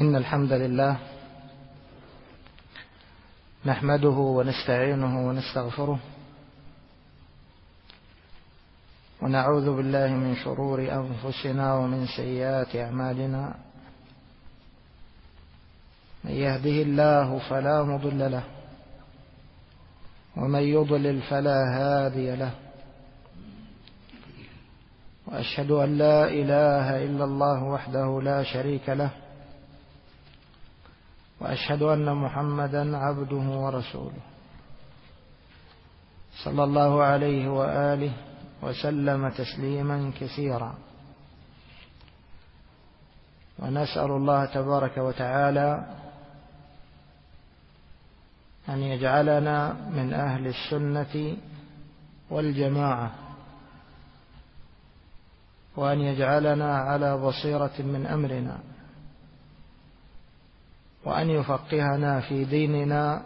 إن الحمد لله نحمده ونستعينه ونستغفره ونعوذ بالله من شرور أنفسنا ومن سيئات أعمالنا. من يهده الله فلا مضل له ومن يضلل فلا هادي له، وأشهد أن لا إله إلا الله وحده لا شريك له، وأشهد أن محمدا عبده ورسوله صلى الله عليه وآله وسلم تسليما كثيرا. ونسأل الله تبارك وتعالى أن يجعلنا من أهل السنة والجماعة، وأن يجعلنا على بصيرة من أمرنا، وأن يفقهنا في ديننا،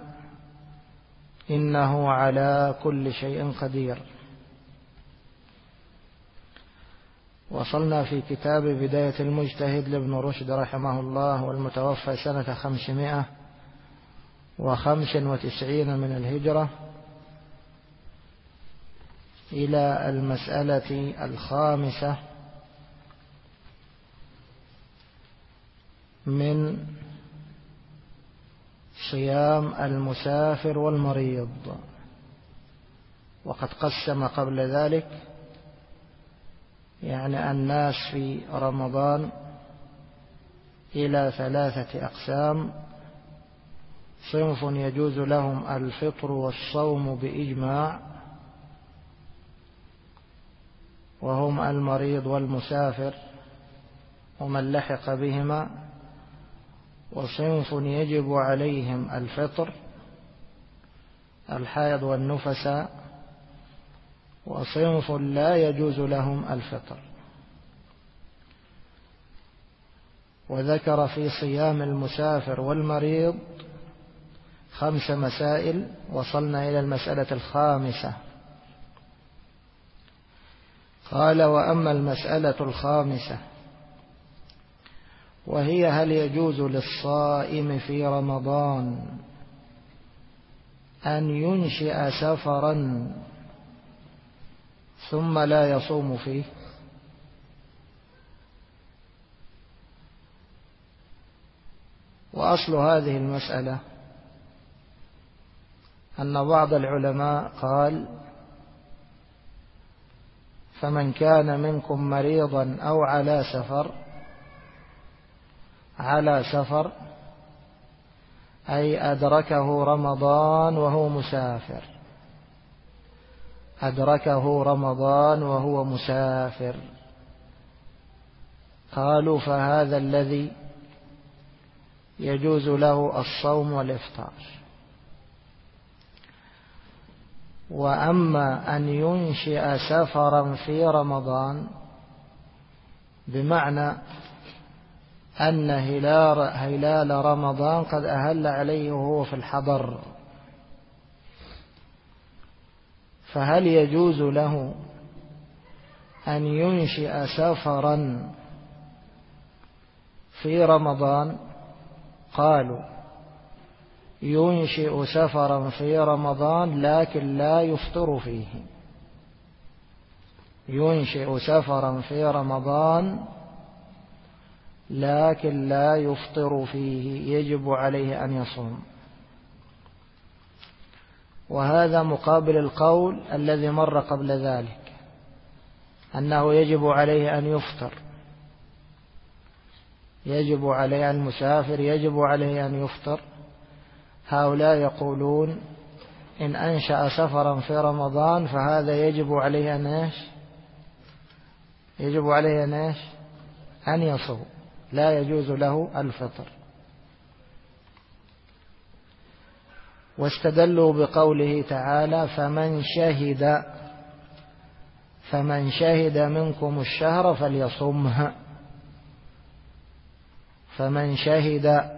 إنه على كل شيء قدير. وصلنا في كتاب بداية المجتهد لابن رشد رحمه الله، والمتوفى سنة 595 من الهجرة، إلى المسألة 5 من صيام المسافر والمريض. وقد قسم قبل ذلك الناس في رمضان إلى 3 أقسام: صنف يجوز لهم الفطر والصوم بإجماع، وهم المريض والمسافر ومن لحق بهما، وصنف يجب عليهم الفطر: الحائض والنفساء، وصنف لا يجوز لهم الفطر. وذكر في صيام المسافر والمريض 5 مسائل، وصلنا إلى المسألة 5. قال: وأما المسألة 5 وهي: هل يجوز للصائم في رمضان أن ينشئ سفرا ثم لا يصوم فيه؟ وأصل هذه المسألة أن بعض العلماء قال: فمن كان منكم مريضا أو على سفر أي أدركه رمضان وهو مسافر، أدركه رمضان وهو مسافر، قالوا فهذا الذي يجوز له الصوم والإفطار. وأما أن ينشئ سفرا في رمضان بمعنى أن هلال رمضان قد أهل عليه وهو في الحضر، فهل يجوز له أن ينشئ سفرا في رمضان؟ قالوا: ينشئ سفرا في رمضان لكن لا يفطر فيه. ينشئ سفرا في رمضان لكن لا يفطر فيه، يجب عليه أن يصوم. وهذا مقابل القول الذي مر قبل ذلك أنه يجب عليه أن يفطر، يجب عليه المسافر يجب عليه أن يفطر. هؤلاء يقولون إن أنشأ سفرا في رمضان فهذا يجب عليه أن يصوم، لا يجوز له الفطر. واستدلوا بقوله تعالى: فمن شهد منكم الشهر فليصمه. فمن شهد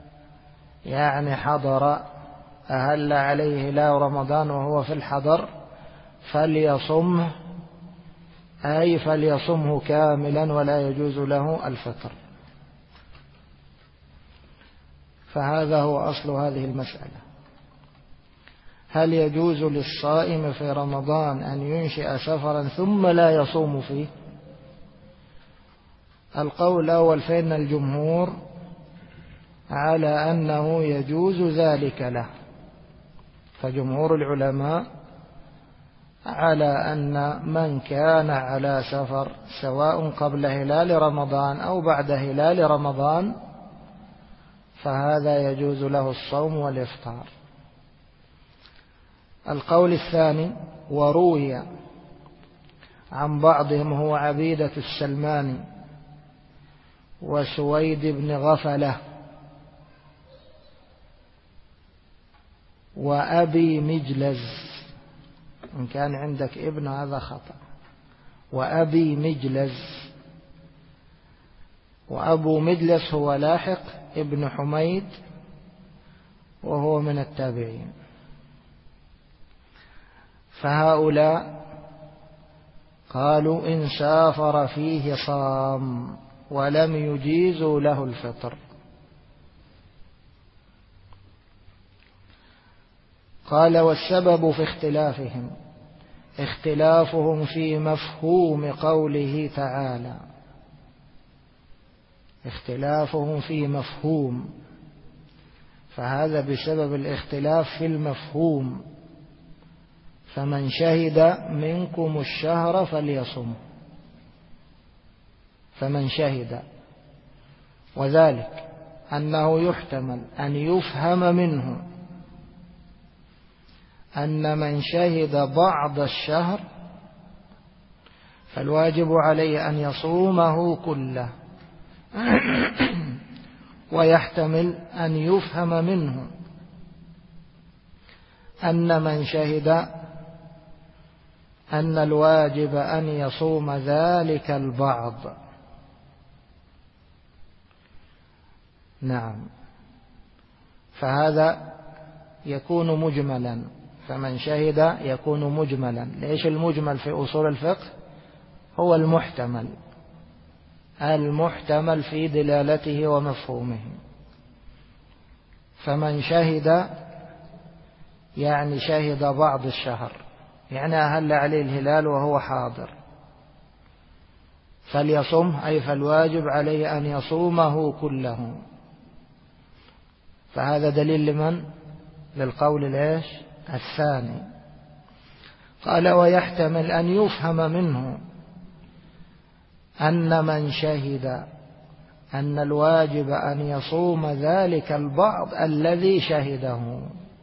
حضر، أهل عليه هلال رمضان وهو في الحضر، فليصمه، أي فليصمه كاملا ولا يجوز له الفطر. فهذا هو أصل هذه المسألة. هل يجوز للصائم في رمضان أن ينشئ سفرا ثم لا يصوم فيه؟ القول الأول فإن الجمهور على أنه يجوز ذلك له، فجمهور العلماء على أن من كان على سفر سواء قبل هلال رمضان أو بعد هلال رمضان فهذا يجوز له الصوم والإفطار. القول الثاني وروي عن بعضهم هو عبيدة السلماني وسويد بن غفلة وأبي مجلز، إن كان عندك ابن هذا خطأ، وأبي مجلز، وأبو مجلس هو لاحق ابن حميد وهو من التابعين. فهؤلاء قالوا إن سافر فيه صام ولم يجيزوا له الفطر. قال والسبب في اختلافهم في مفهوم قوله تعالى، اختلافهم في مفهوم، فهذا بسبب الاختلاف في المفهوم. فمن شهد منكم الشهر فليصم، فمن شهد، وذلك أنه يحتمل أن يفهم منه أن من شهد بعض الشهر فالواجب عليه أن يصومه كله، ويحتمل أن يفهم منه أن من شهد أن الواجب أن يصوم ذلك البعض. نعم، فهذا يكون مجملا، فمن شهد يكون مجملا. ليش المجمل في أصول الفقه؟ هو المحتمل في دلالته ومفهومه. فمن شهد يعني شهد بعض الشهر، يعني أهل عليه الهلال وهو حاضر، فليصم، أي فالواجب عليه أن يصومه كله. فهذا دليل لمن؟ للقول الثاني. قال ويحتمل أن يفهم منه أن من شهد أن الواجب أن يصوم ذلك البعض الذي شهده،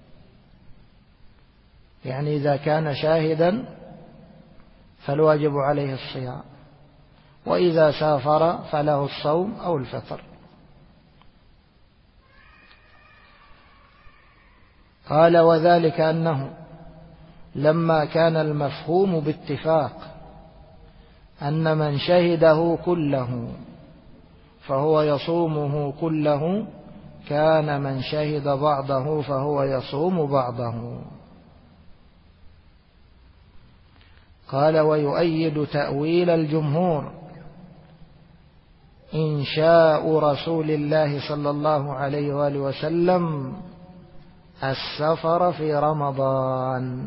يعني إذا كان شاهدا فالواجب عليه الصيام، وإذا سافر فله الصوم أو الفطر. قال وذلك أنه لما كان المفهوم باتفاق أن من شهده كله فهو يصومه كله، كان من شهد بعضه فهو يصوم بعضه. قال ويؤيد تأويل الجمهور إنشاء رسول الله صلى الله عليه وآله وسلم السفر في رمضان.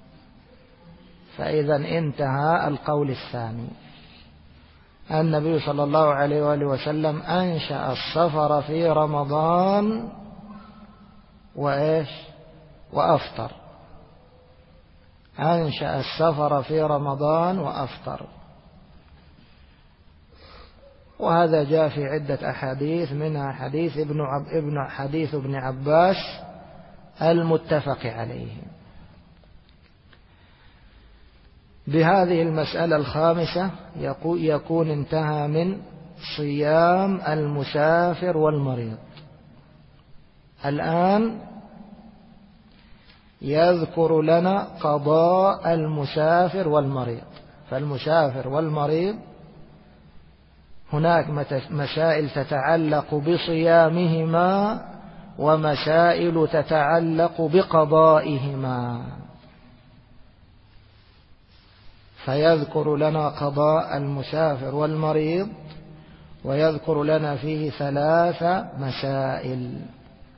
فإذا انتهى القول الثاني، النبي صلى الله عليه وآله وسلم أنشأ السفر في رمضان وأفطر، أنشأ السفر في رمضان وأفطر. وهذا جاء في عدة أحاديث، منها حديث ابن عباس المتفق عليه. بهذه المسألة الخامسة يكون انتهى من صيام المسافر والمريض. الآن يذكر لنا قضاء المسافر والمريض. فالمسافر والمريض هناك مسائل تتعلق بصيامهما ومسائل تتعلق بقضائهما. فيذكر لنا قضاء المسافر والمريض، ويذكر لنا فيه 3 مسائل.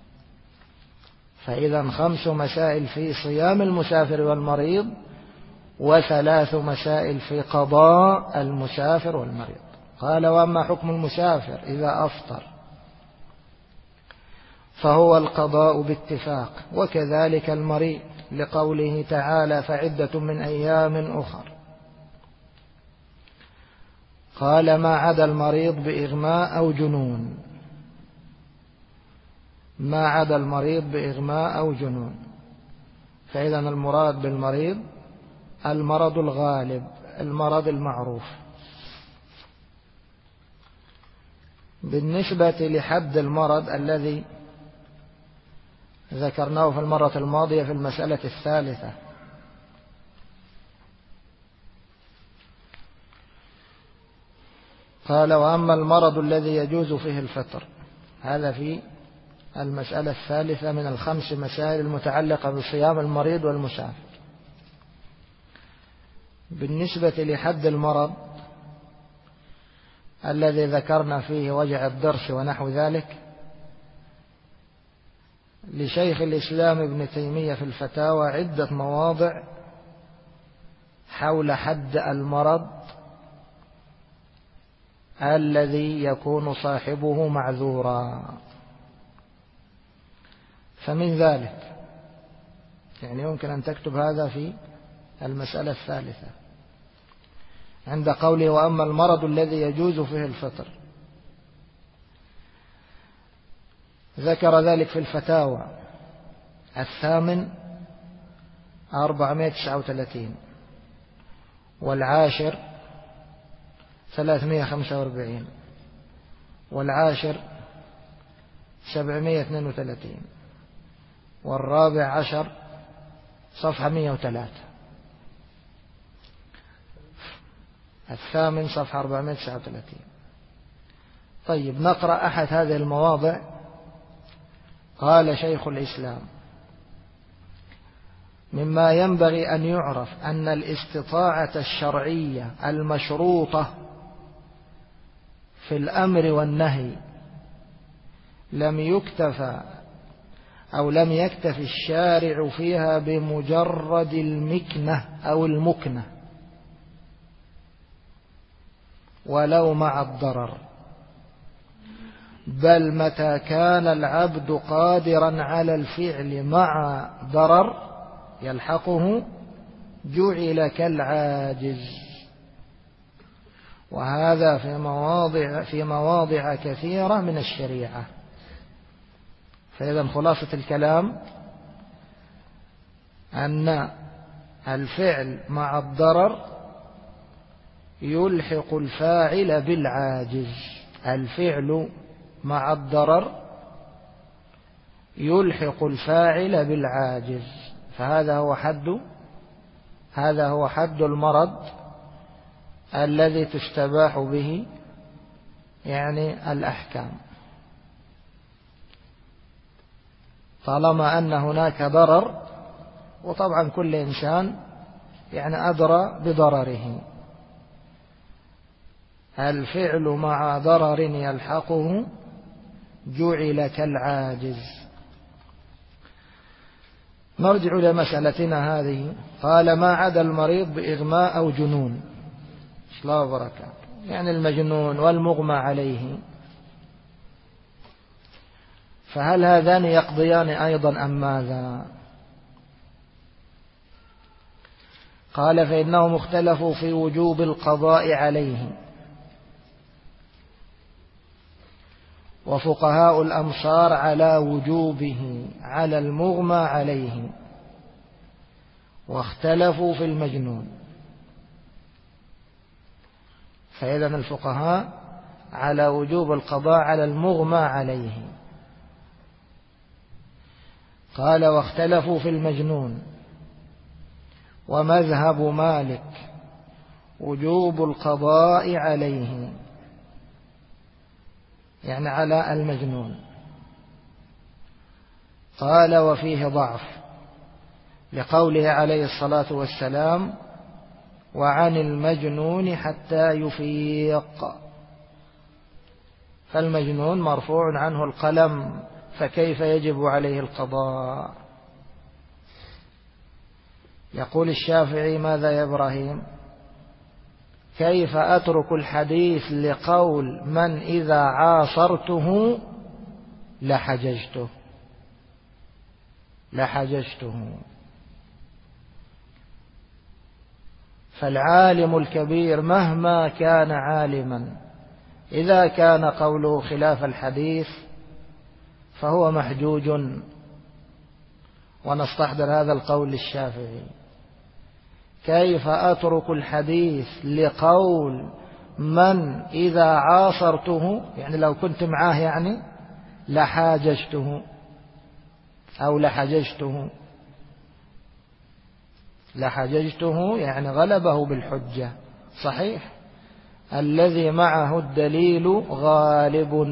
فإذا 5 مسائل في صيام المسافر والمريض، و3 مسائل في قضاء المسافر والمريض. قال: وأما حكم المسافر إذا أفطر فهو القضاء باتفاق، وكذلك المريض، لقوله تعالى: فعدة من أيام أخر. قال: ما عدا المريض بإغماء أو جنون. ما عدا المريض بإغماء أو جنون، فإذا المراد بالمريض المرض الغالب، المرض المعروف. بالنسبة لحد المرض الذي ذكرناه في المرة الماضية في المسألة الثالثة، قال: وأما المرض الذي يجوز فيه الفطر، هذا في المسألة الثالثة من ال5 مسائل المتعلقة بصيام المريض والمسافر. بالنسبة لحد المرض الذي ذكرنا فيه وجع الضرس ونحو ذلك، لشيخ الإسلام ابن تيمية في الفتاوى عدة مواضع حول حد المرض الذي يكون صاحبه معذورا. فمن ذلك، يعني يمكن أن تكتب هذا في المسألة الثالثة عند قوله: وأما المرض الذي يجوز فيه الفطر، ذكر ذلك في الفتاوى 8 439 والعاشر 345 والعاشر 732 والرابع عشر صفحة 103 الثامن صفحة 439. طيب، نقرأ أحد هذه المواضع. قال شيخ الإسلام: مما ينبغي أن يعرف أن الاستطاعة الشرعية المشروطة في الأمر والنهي لم يكتف الشارع فيها بمجرد المكنة أو المكنة ولو مع الضرر، بل متى كان العبد قادرا على الفعل مع ضرر يلحقه جعل كالعاجز، وهذا في مواضع كثيرة من الشريعة. فإذا خلاصة الكلام أن الفعل مع الضرر يلحق الفاعل بالعاجز. الفعل مع الضرر يلحق الفاعل بالعاجز، فهذا هو حد المرض الذي تستباح به يعني الأحكام، طالما أن هناك ضرر. وطبعا كل إنسان يعني أدرى بضرره. الفعل مع ضرر يلحقه جعل كالعاجز. نرجع إلى مسألتنا هذه. قال: ما عدا المريض بإغماء أو جنون. الله وبركاته. يعني المجنون والمغمى عليه، فهل هذان يقضيان أيضا أم ماذا؟ قال: فإنهم اختلفوا في وجوب القضاء عليه، وفقهاء الأمصار على وجوبه على المغمى عليه، واختلفوا في المجنون. فإذا الفقهاء على وجوب القضاء على المغمى عليه. قال: واختلفوا في المجنون، ومذهب مالك وجوب القضاء عليه، يعني على المجنون. قال: وفيه ضعف، لقوله عليه الصلاة والسلام: وعن المجنون حتى يفيق. فالمجنون مرفوع عنه القلم فكيف يجب عليه القضاء؟ يقول الشافعي: ماذا يا إبراهيم؟ كيف أترك الحديث لقول من إذا عاصرته لحججته. فالعالم الكبير مهما كان عالما إذا كان قوله خلاف الحديث فهو محجوج. ونستحضر هذا القول للشافعي: كيف أترك الحديث لقول من إذا عاصرته، يعني لو كنت معاه، يعني لحاججته أو لحججته يعني غلبه بالحجة. صحيح، الذي معه الدليل غالب.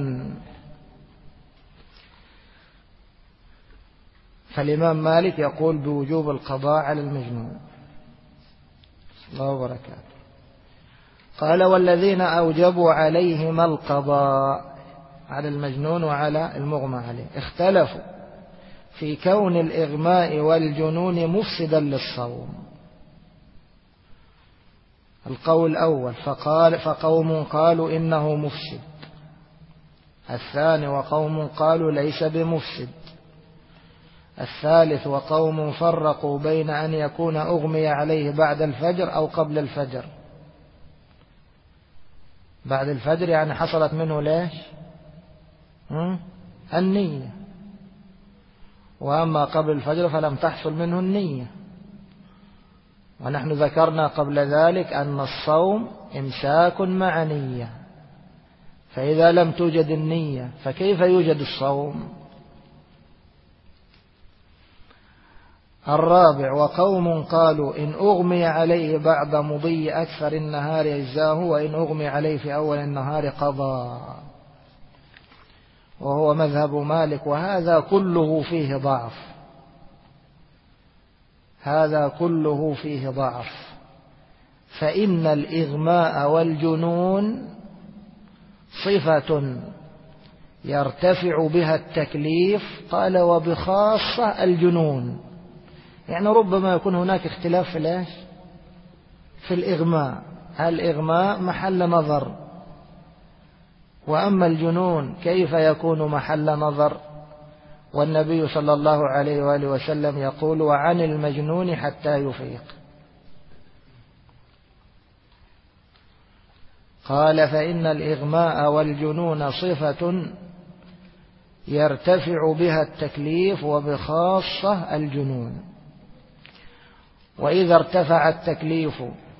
فالإمام مالك يقول بوجوب القضاء على المجنون. الله وبركاته. قال: والذين أوجبوا عليهما القضاء على المجنون وعلى المغمى عليه اختلفوا في كون الإغماء والجنون مفسدا للصوم. القول الأول: فقوم قالوا إنه مفسد. الثاني: وقوم قالوا ليس بمفسد. الثالث: وقوم فرقوا بين أن يكون أغمي عليه بعد الفجر أو قبل الفجر. بعد الفجر يعني حصلت منه ليش النية، وأما قبل الفجر فلم تحصل منه النية. ونحن ذكرنا قبل ذلك أن الصوم إمساك مع نية، فإذا لم توجد النية فكيف يوجد الصوم؟ الرابع: وقوم قالوا إن أغمي عليه بعد مضي أكثر النهار يجزاه، وإن أغمي عليه في أول النهار قضى، وهو مذهب مالك. وهذا كله فيه ضعف، هذا كله فيه ضعف. فإن الإغماء والجنون صفة يرتفع بها التكليف. قال: وبخاصة الجنون، يعني ربما يكون هناك اختلاف في الإغماء. الإغماء محل نظر، وأما الجنون كيف يكون محل نظر؟ والنبي صلى الله عليه وآله وسلم يقول: وعن المجنون حتى يفيق. قال: فإن الإغماء والجنون صفة يرتفع بها التكليف، وبخاصة الجنون. وإذا ارتفع التكليف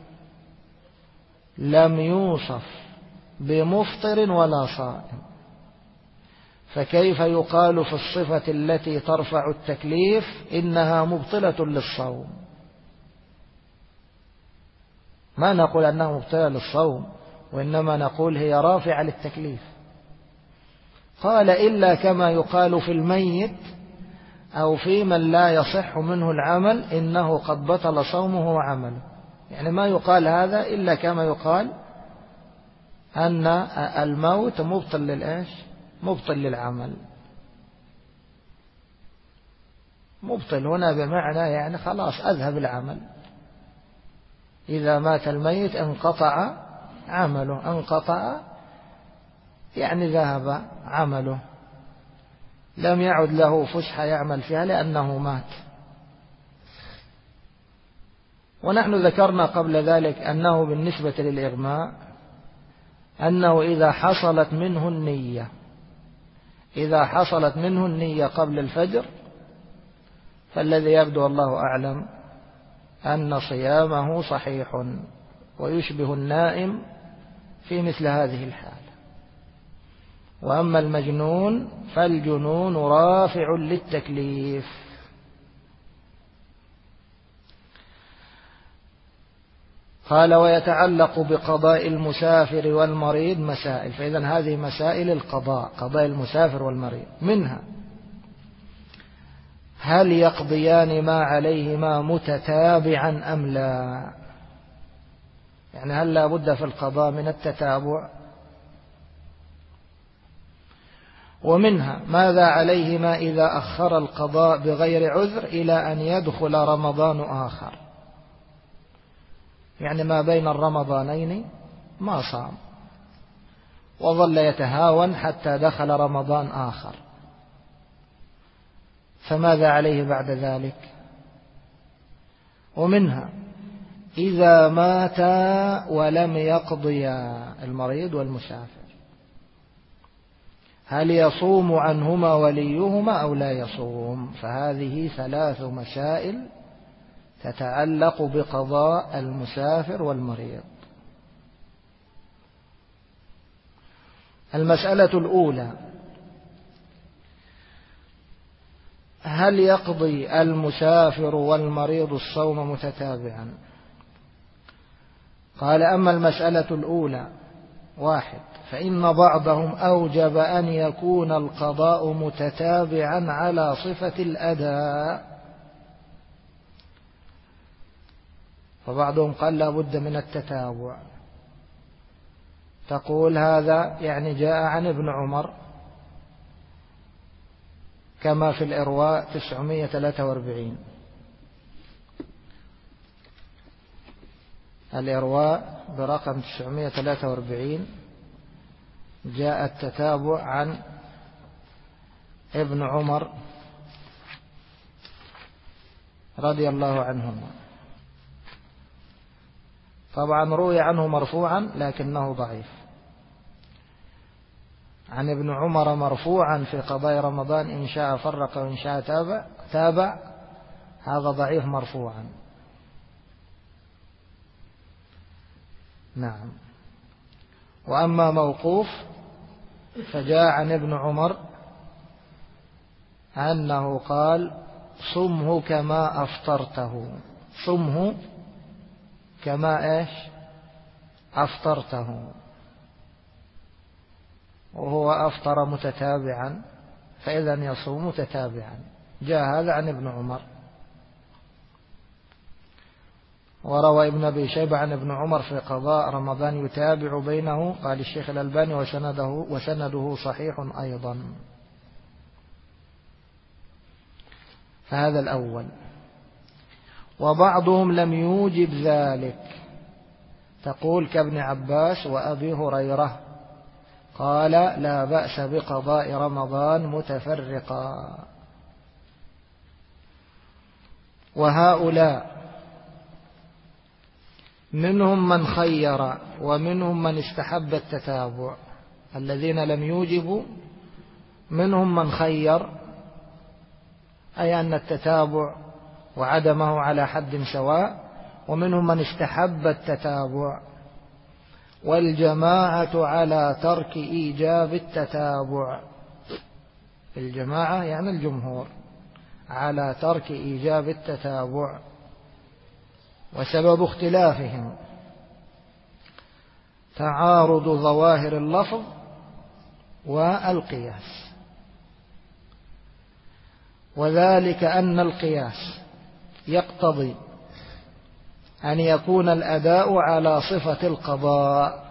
لم يوصف بمفطر ولا صائم، فكيف يقال في الصفة التي ترفع التكليف إنها مبطلة للصوم؟ ما نقول أنها مبطلة للصوم، وإنما نقول هي رافعة للتكليف. قال: إلا كما يقال في الميت أو في من لا يصح منه العمل إنه قد بطل صومه وعمله. يعني ما يقال هذا إلا كما يقال أن الموت مبطل للعمل. مبطل هنا بمعنى يعني خلاص أذهب العمل. إذا مات الميت انقطع عمله، انقطع يعني ذهب عمله، لم يعد له فسحة يعمل فيها لأنه مات. ونحن ذكرنا قبل ذلك أنه بالنسبة للإغماء أنه إذا حصلت منه النية قبل الفجر، فالذي يبدو الله أعلم أن صيامه صحيح، ويشبه النائم في مثل هذه الحال. وأما المجنون فالجنون رافع للتكليف. قال: ويتعلق بقضاء المسافر والمريض مسائل. فإذن هذه مسائل القضاء، قضاء المسافر والمريض. منها: هل يقضيان ما عليهما متتابعا أم لا؟ يعني هل لا بد في القضاء من التتابع؟ ومنها ماذا عليهما إذا أخر القضاء بغير عذر إلى أن يدخل رمضان آخر، يعني ما بين الرمضانين ما صام وظل يتهاون حتى دخل رمضان آخر، فماذا عليه بعد ذلك؟ ومنها إذا مات ولم يقضيا، المريض والمسافر، هل يصوم عنهما وليهما أو لا يصوم؟ فهذه 3 مسائل تتعلق بقضاء المسافر والمريض. المسألة الأولى: هل يقضي المسافر والمريض الصوم متتابعا؟ قال: أما المسألة الأولى 1 فإن بعضهم أوجب أن يكون القضاء متتابعا على صفة الأداء، فبعضهم قال لا بد من التتابع. تقول هذا يعني جاء عن ابن عمر كما في الإرواء 943. الإرواء برقم 943 جاء التتابع عن ابن عمر رضي الله عنهما. طبعا روي عنه مرفوعا لكنه ضعيف. عن ابن عمر مرفوعا في قضاء رمضان: إن شاء فرق وإن شاء تابع، هذا ضعيف مرفوعا. نعم. وأما موقوف فجاء عن ابن عمر أنه قال: صمه كما أفطرته، صمه كما إيش أفطرته، وهو أفطر متتابعا فإذا يصوم متتابعا. جاء هذا عن ابن عمر. وروى ابن أبي شيبة عن ابن عمر في قضاء رمضان يتابع بينه، قال الشيخ الألباني: وسنده صحيح أيضا. فهذا الأول. وبعضهم لم يوجب ذلك، تقول كابن عباس وأبي هريرة، قال: لا بأس بقضاء رمضان متفرقا. وهؤلاء منهم من خير ومنهم من استحب التتابع. الذين لم يوجبوا منهم من خير، أي أن التتابع وعدمه على حد سواء، ومنهم من استحب التتابع. والجماعة على ترك إيجاب التتابع، الجماعة يعني الجمهور على ترك إيجاب التتابع. وسبب اختلافهم تعارض ظواهر اللفظ والقياس، وذلك أن القياس يقتضي أن يكون الأداء على صفة القضاء،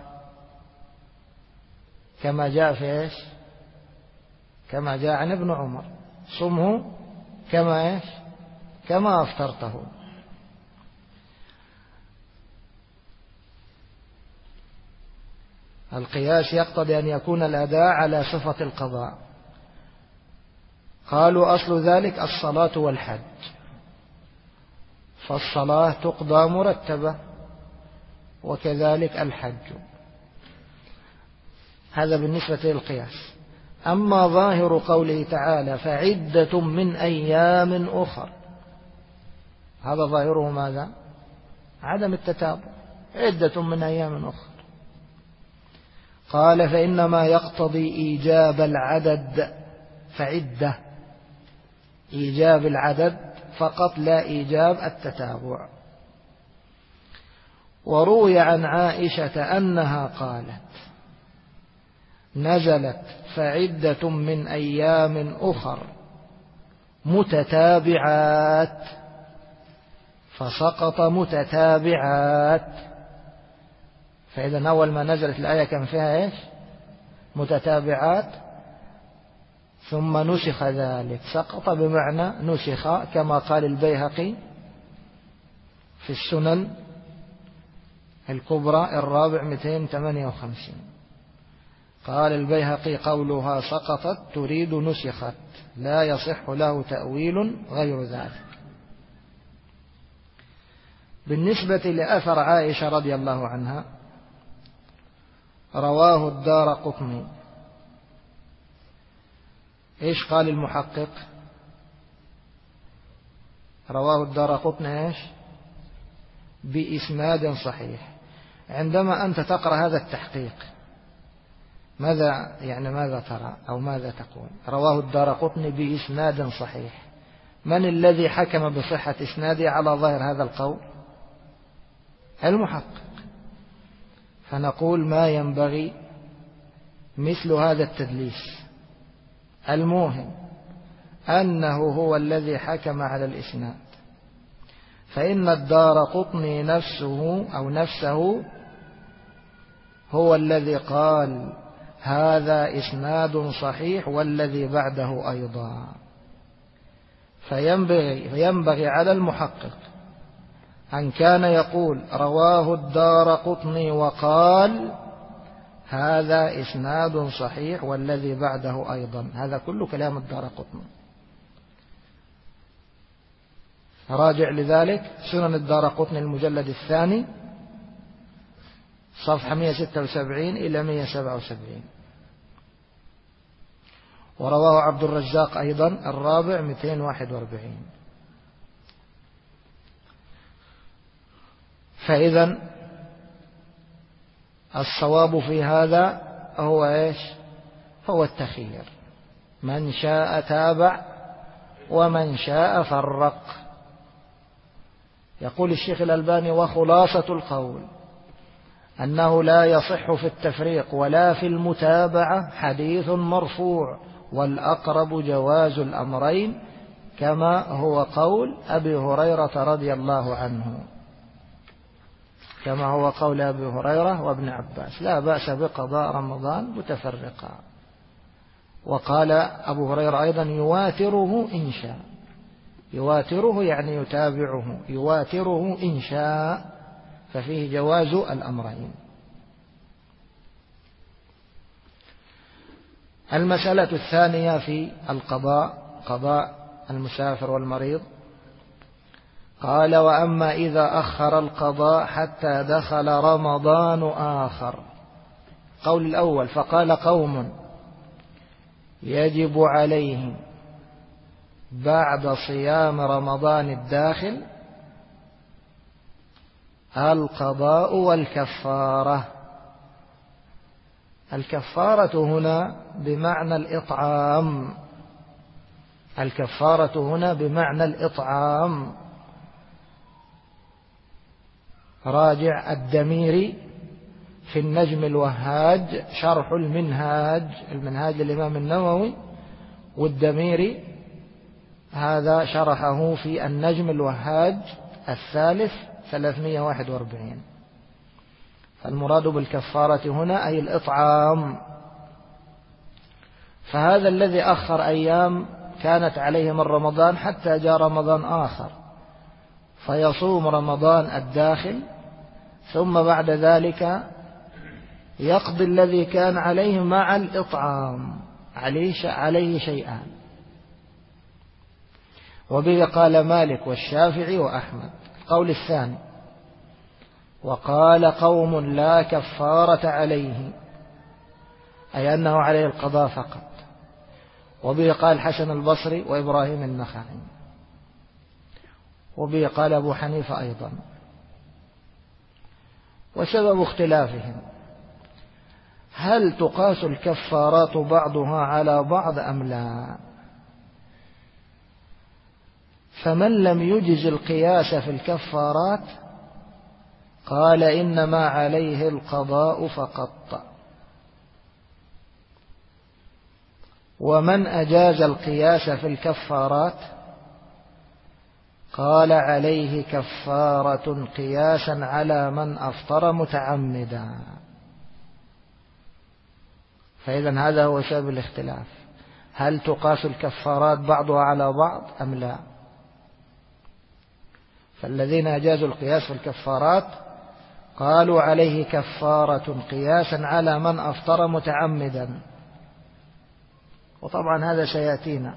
كما جاء في إيش؟ كما جاء عن ابن عمر: صمه كما إيش؟ كما أفطرته. القياس يقتضي أن يكون الأداء على صفة القضاء. قالوا: أصل ذلك الصلاة والحج، فالصلاة تقضى مرتبة وكذلك الحج. هذا بالنسبة للقياس. أما ظاهر قوله تعالى: فعدة من أيام أخر، هذا ظاهره ماذا؟ عدم التتابع، عدة من أيام أخر. قال: فإنما يقتضي إيجاب العدد، فعدة إيجاب العدد فقط لا إيجاب التتابع. وروي عن عائشة أنها قالت: نزلت فعدة من أيام أخر متتابعات، فسقط متتابعات. فإذا أول ما نزلت الآية كان فيها إيش؟ متتابعات، ثم نسخ ذلك، سقط بمعنى نسخ، كما قال البيهقي في السنن الكبرى الرابع 258. قال البيهقي قولها سقطت تريد نسخت، لا يصح له تأويل غير ذلك. بالنسبة لأثر عائشة رضي الله عنها رواه الدارقطني. إيش قال المحقق؟ رواه الدارقطني إيش؟ بإسناد صحيح. عندما أنت تقرأ هذا التحقيق ماذا ترى أو ماذا تقول؟ رواه الدارقطني بإسناد صحيح، من الذي حكم بصحة إسناده على ظاهر هذا القول؟ المحقق. فنقول ما ينبغي مثل هذا التدليس الموهم أنه هو الذي حكم على الإسناد، فإن الدارقطني نفسه هو الذي قال هذا إسناد صحيح والذي بعده أيضا. فينبغي على المحقق أن كان يقول رواه الدارقطني وقال هذا إسناد صحيح والذي بعده أيضا، هذا كل كلام الدارقطني. راجع لذلك سنن الدارقطني المجلد الثاني صفحة 176 إلى 177. ورواه عبد الرزاق أيضا الرابع 241. فإذا الصواب في هذا هو إيش؟ هو التخيير، من شاء تابع ومن شاء فرق. يقول الشيخ الألباني وخلاصة القول أنه لا يصح في التفريق ولا في المتابعة حديث مرفوع، والأقرب جواز الأمرين كما هو قول أبي هريرة رضي الله عنه، كما هو قول أبي هريرة وابن عباس لا بأس بقضاء رمضان متفرقا. وقال أبو هريرة أيضا يواتره إن شاء، يواتره يعني يتابعه، يواتره إن شاء، ففيه جواز الأمرين. المسألة الثانية في القضاء، قضاء المسافر والمريض. قال وأما إذا أخر القضاء حتى دخل رمضان آخر. قول الأول فقال قوم يجب عليه بعد صيام رمضان الداخل القضاء والكفارة. الكفارة هنا بمعنى الإطعام، الكفارة هنا بمعنى الإطعام. راجع الدميري في النجم الوهاج شرح المنهاج للإمام النووي، والدميري هذا شرحه في النجم الوهاج الثالث 341. فالمراد بالكفارة هنا أي الإطعام. فهذا الذي أخر أيام كانت عليه من رمضان حتى جاء رمضان آخر، فيصوم رمضان الداخل، ثم بعد ذلك يقضي الذي كان عليه مع الإطعام، عليه شيئان. وبه قال مالك والشافعي وأحمد. القول الثاني وقال قوم لا كفارة عليه، أي أنه عليه القضاء فقط. وبه قال حسن البصري وإبراهيم النخعي، وبه قال أبو حنيفة أيضا. وسبب اختلافهم هل تقاس الكفارات بعضها على بعض أم لا؟ فمن لم يجز القياس في الكفارات قال إنما عليه القضاء فقط، ومن أجاز القياس في الكفارات قال عليه كفارة قياسا على من أفطر متعمدا. فإذا هذا هو سبب الاختلاف، هل تقاس الكفارات بعضها على بعض أم لا؟ فالذين أجازوا القياس في الكفارات قالوا عليه كفارة قياسا على من أفطر متعمدا، وطبعا هذا سيأتينا.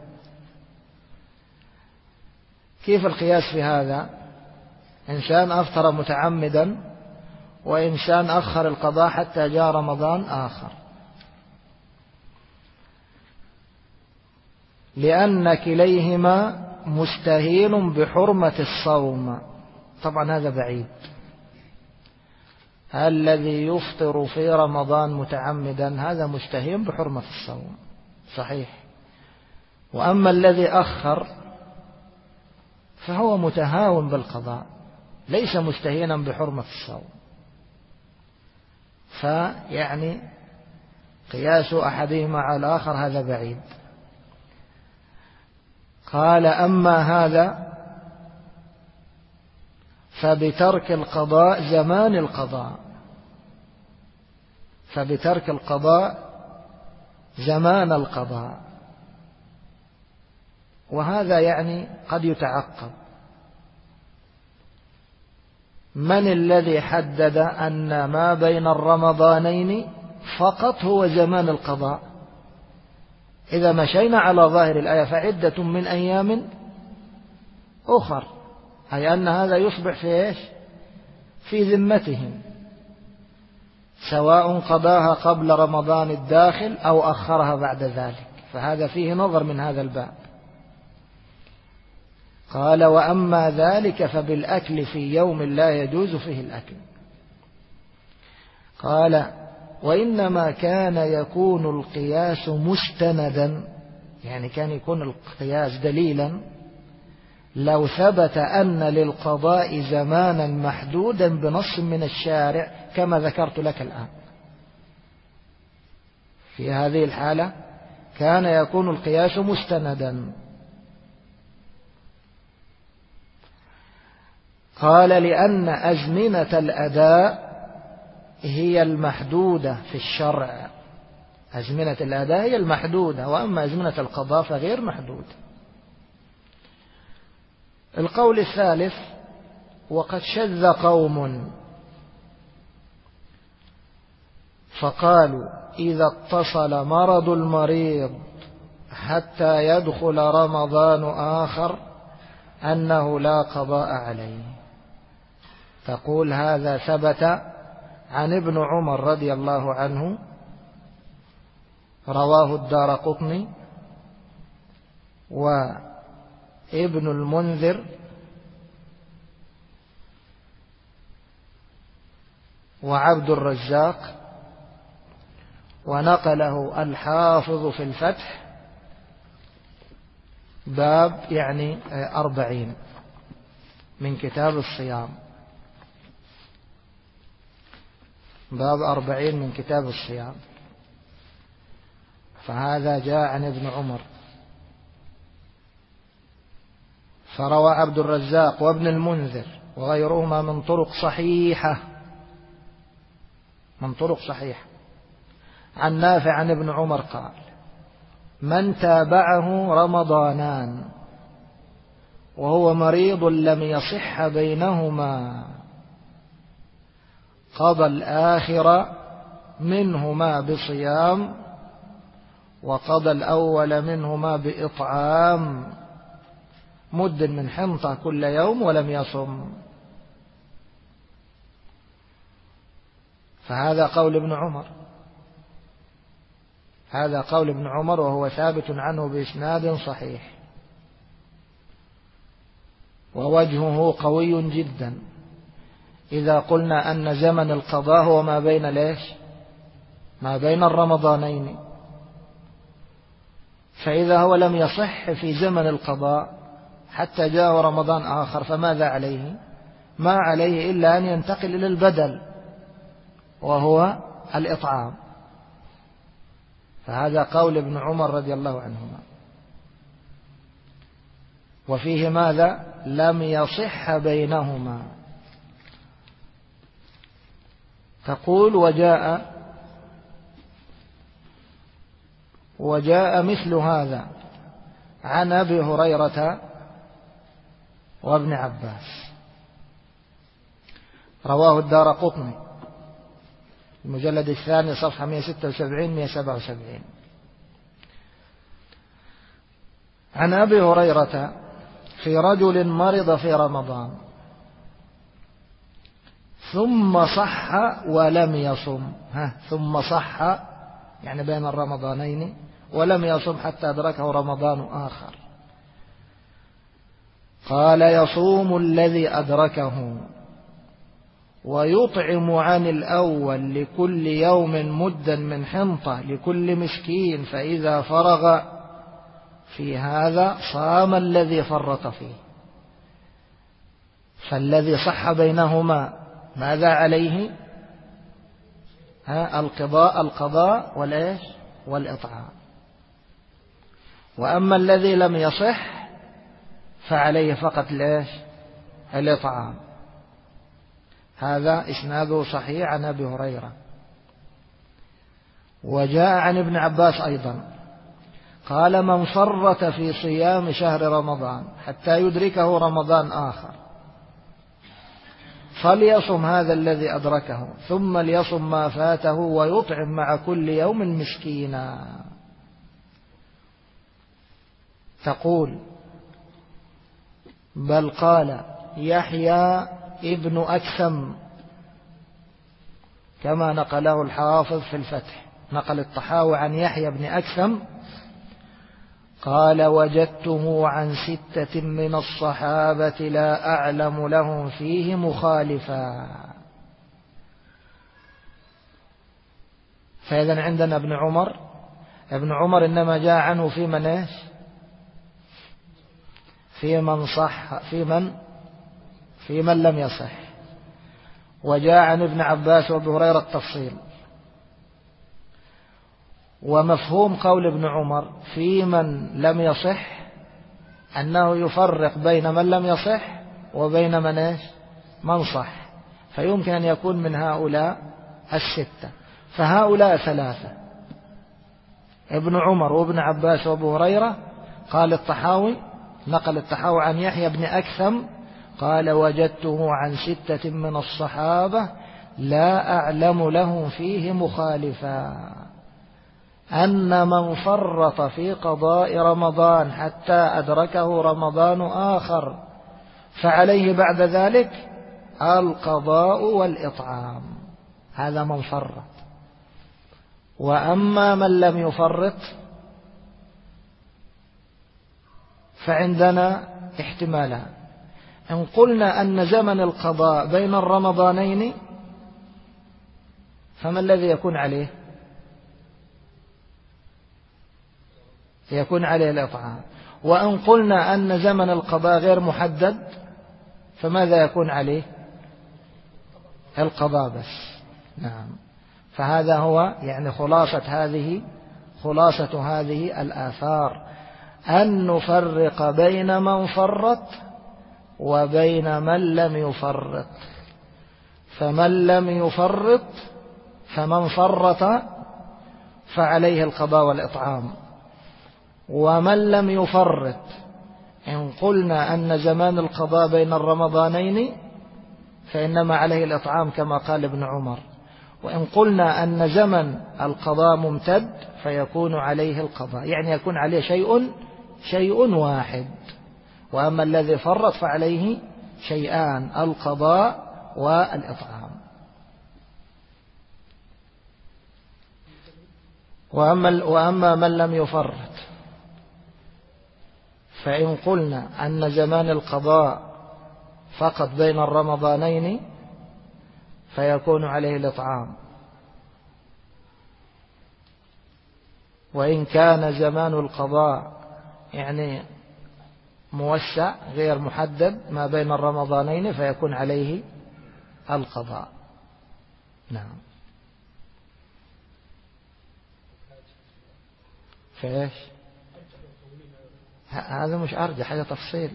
كيف القياس في هذا؟ إنسان أفطر متعمدا وإنسان أخر القضاء حتى جاء رمضان آخر، لأن كليهما مستهين بحرمة الصوم. طبعا هذا بعيد، الذي يفطر في رمضان متعمدا هذا مستهين بحرمة الصوم صحيح، وأما الذي أخر فهو متهاون بالقضاء ليس مستهينا بحرمة الصوم. فيعني قياس أحدهما على الآخر هذا بعيد. قال أما هذا فبترك القضاء زمان القضاء، فبترك القضاء زمان القضاء، وهذا يعني قد يتعقب. من الذي حدد أن ما بين الرمضانين فقط هو زمان القضاء؟ إذا مشينا على ظاهر الآية فعدة من أيام أخر، أي أن هذا يصبح في إيش؟ في ذمتهم، سواء قضاها قبل رمضان الداخل أو أخرها بعد ذلك، فهذا فيه نظر من هذا الباب. قال وأما ذلك فبالأكل في يوم لا يجوز فيه الأكل. قال وإنما كان يكون القياس مستندا، يعني كان يكون القياس دليلا لو ثبت أن للقضاء زمانا محدودا بنص من الشارع كما ذكرت لك الآن. في هذه الحالة كان يكون القياس مستندا. قال لأن أزمنة الأداء هي المحدودة في الشرع، أزمنة الأداء هي المحدودة، وأما أزمنة القضاء فغير محدودة. القول الثالث وقد شذ قوم فقالوا إذا اتصل مرض المريض حتى يدخل رمضان آخر أنه لا قضاء عليه. تقول هذا ثبت عن ابن عمر رضي الله عنه، رواه الدارقطني وابن المنذر وعبد الرزاق، ونقله الحافظ في الفتح باب يعني 40 من كتاب الصيام، باب 40 من كتاب الصيام. فهذا جاء عن ابن عمر. فروى عبد الرزاق وابن المنذر وغيرهما من طرق صحيحة، من طرق صحيحة عن نافع عن ابن عمر قال من تابعه رمضانان وهو مريض لم يصح بينهما قضى الآخر منهما بصيام وقضى الأول منهما بإطعام مد من حنطة كل يوم ولم يصم. فهذا قول ابن عمر، هذا قول ابن عمر وهو ثابت عنه بإسناد صحيح، ووجهه قوي جدا إذا قلنا أن زمن القضاء هو ما بين ليش؟ ما بين الرمضانين. فإذا هو لم يصح في زمن القضاء حتى جاء رمضان آخر فماذا عليه؟ ما عليه إلا أن ينتقل إلى البدل وهو الإطعام. فهذا قول ابن عمر رضي الله عنهما. وفيه ماذا؟ لم يصح بينهما. تقول وجاء مثل هذا عن أبي هريرة وابن عباس، رواه الدارقطني المجلد الثاني صفحة 176-177. عن أبي هريرة في رجل مرض في رمضان ثم صح ولم يصم، ثم صح يعني بين الرمضانين، ولم يصم حتى أدركه رمضان آخر. قال يصوم الذي أدركه ويطعم عن الأول لكل يوم مدا من حنطة لكل مسكين، فإذا فرغ في هذا صام الذي فرط فيه. فالذي صح بينهما ماذا عليه؟ القضاء والإيش والإطعام. وأما الذي لم يصح فعليه فقط الإيش الإطعام. هذا إسناده صحيح عن أبي هريرة. وجاء عن ابن عباس أيضا قال من فرط في صيام شهر رمضان حتى يدركه رمضان آخر فليصم هذا الذي أدركه ثم ليصم ما فاته ويطعم مع كل يوم مسكينا. تقول بل قال يحيى ابن أكثم كما نقله الحافظ في الفتح، نقل الطحاوي عن يحيى بن أكثم قال وجدته عن 6 من الصحابة لا أعلم لهم فيه مخالفا. فإذا عندنا ابن عمر إنما جاء عنه في من إيش؟ في من لم يصح. وجاء عن ابن عباس وابي هريرة التفصيل. ومفهوم قول ابن عمر في من لم يصح أنه يفرق بين من لم يصح وبين من صح، فيمكن أن يكون من هؤلاء 6. فهؤلاء 3 ابن عمر وابن عباس وابو هريرة. قال الطحاوي نقل الطحاوي عن يحيى بن أكثم قال وجدته عن 6 من الصحابة لا أعلم لهم فيه مخالفا، أن من فرط في قضاء رمضان حتى أدركه رمضان آخر فعليه بعد ذلك القضاء والإطعام. هذا من فرط. وأما من لم يفرط فعندنا احتمالان. إن قلنا أن زمن القضاء بين الرمضانين فما الذي يكون عليه؟ يكون عليه الإطعام. وإن قلنا أن زمن القضاء غير محدد فماذا يكون عليه؟ القضاء بس. نعم. فهذا هو يعني خلاصة هذه الآثار، أن نفرق بين من فرط وبين من لم يفرط. فمن لم يفرط فمن فرط فعليه القضاء والإطعام. ومن لم يفرط إن قلنا أن زمان القضاء بين الرمضانين فإنما عليه الإطعام كما قال ابن عمر. وإن قلنا أن زمن القضاء ممتد فيكون عليه القضاء، يعني يكون عليه شيء واحد. وأما الذي فرط فعليه شيئان، القضاء والإطعام. وأما من لم يفرط فإن قلنا أن زمان القضاء فقط بين الرمضانين فيكون عليه الإطعام. وإن كان زمان القضاء يعني موسع غير محدد ما بين الرمضانين فيكون عليه القضاء. نعم. فإيش؟ هذا مش أرجح، هذا تفصيل.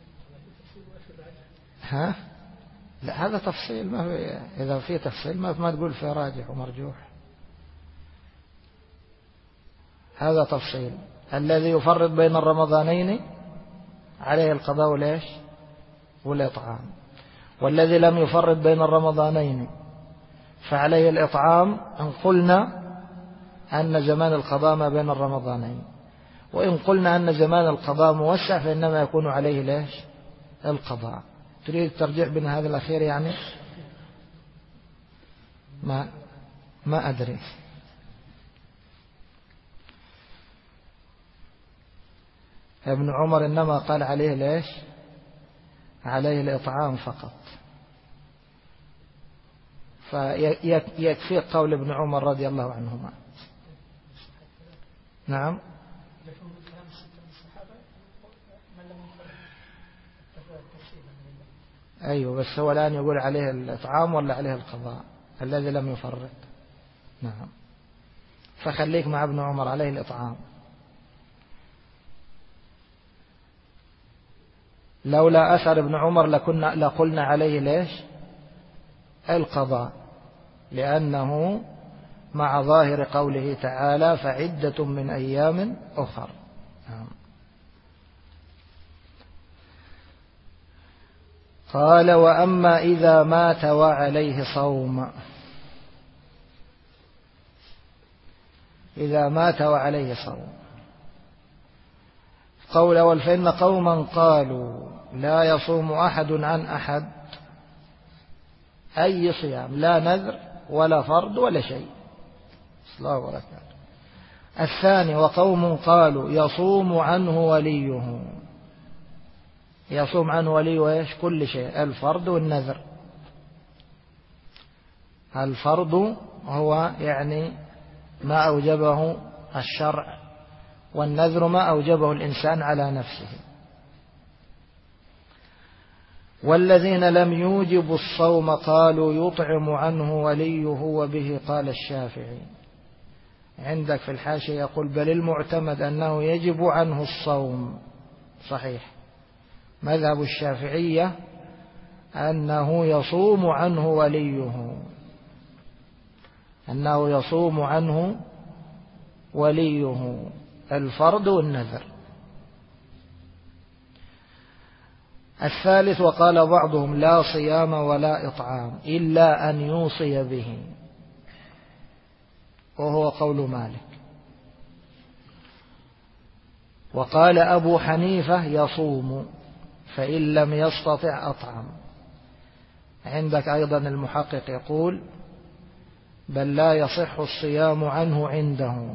لا هذا تفصيل، ما هو إذا في تفصيل ما تقول في راجح ومرجوح. هذا تفصيل. الذي يفرط بين الرمضانين عليه القضاء ليش والإطعام، والذي لم يفرط بين الرمضانين فعليه الإطعام إن قلنا أن زمان القضاء ما بين الرمضانين، وإن قلنا أن زمان القضاء موسع فإنما يكون عليه ليش القضاء. تريد الترجيح بين هذا الأخير يعني ما أدري. ابن عمر إنما قال عليه ليش عليه الإطعام فقط، فيكفي قول ابن عمر رضي الله عنهما. نعم. أيوه، بس هو الآن يقول عليه الإطعام ولا عليه القضاء الذي لم يفرط. نعم، فخليك مع ابن عمر عليه الإطعام. لولا أثر ابن عمر لقلنا عليه ليش القضاء، لأنه مع ظاهر قوله تعالى فعدة من أيام أخر. قال وأما إذا مات وعليه صوم، إذا مات وعليه صوم قول أول فإن قوما قالوا لا يصوم أحد عن أحد أي صيام، لا نذر ولا فرض ولا شيء. الله وبركاته. الثاني وقوم قالوا يصوم عنه وليه، يصوم عنه وليه إيش كل شيء، الفرض والنذر. الفرض هو يعني ما أوجبه الشرع، والنذر ما أوجبه الإنسان على نفسه. والذين لم يوجبوا الصوم قالوا يطعم عنه وليه وبه قال الشافعي. عندك في الحاشية يقول بل المعتمد أنه يجب عنه الصوم. صحيح، مذهب الشافعية أنه يصوم عنه وليه، أنه يصوم عنه وليه الفرض والنذر. الثالث وقال بعضهم لا صيام ولا إطعام إلا أن يوصي به، وهو قول مالك. وقال أبو حنيفة يصوم فإن لم يستطع أطعم. عندك أيضا المحقق يقول بل لا يصح الصيام عنه عنده،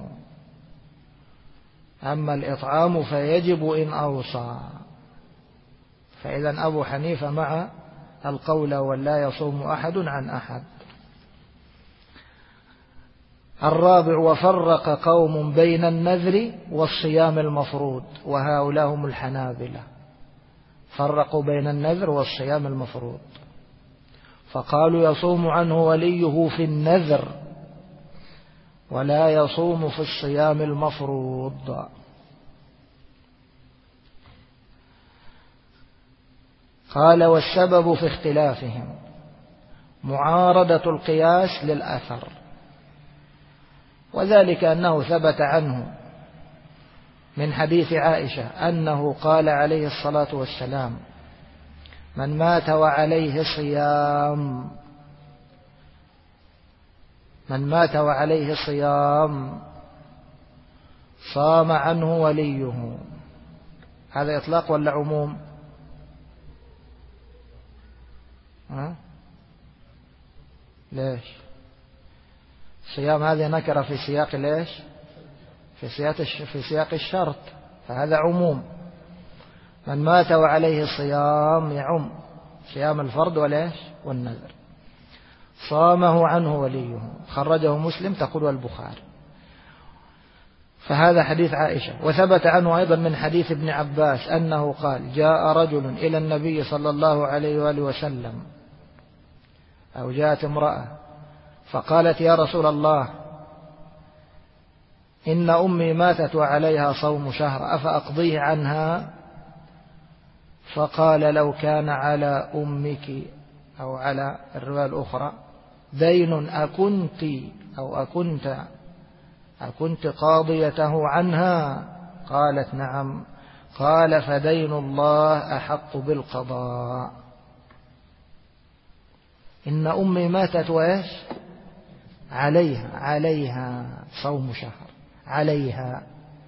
أما الإطعام فيجب إن أوصى. فإذا أبو حنيفة مع القول ولا يصوم أحد عن أحد. الرابع وفرق قوم بين النذر والصيام المفروض، وهؤلاء هم الحنابلة، فرقوا بين النذر والصيام المفروض، فقالوا يصوم عنه وليه في النذر ولا يصوم في الصيام المفروض. قال والسبب في اختلافهم معارضة القياس للأثر، وذلك أنه ثبت عنه من حديث عائشة أنه قال عليه الصلاة والسلام من مات وعليه صيام، من مات وعليه صيام صام عنه وليه. هذا إطلاق ولا عموم؟ ليش صيام هذه نكرة في سياق ليش في سياق الشرط، فهذا عموم. من مات وعليه صيام يعم صيام الفرض وليش والنذر. صامه عنه وليه، خرجه مسلم تقول والبخاري. فهذا حديث عائشة. وثبت عنه أيضا من حديث ابن عباس أنه قال جاء رجل إلى النبي صلى الله عليه وآله وسلم، أو جاءت امرأة فقالت يا رسول الله إن أمي ماتت وعليها صوم شهر أفأقضيه عنها؟ فقال لو كان على أمك أو على الرواية الأخرى دين أكنت أكنت قاضيته عنها؟ قالت نعم. قال فدين الله أحق بالقضاء. إن أمي ماتت وإيش؟ عليها صوم شهر، عليها.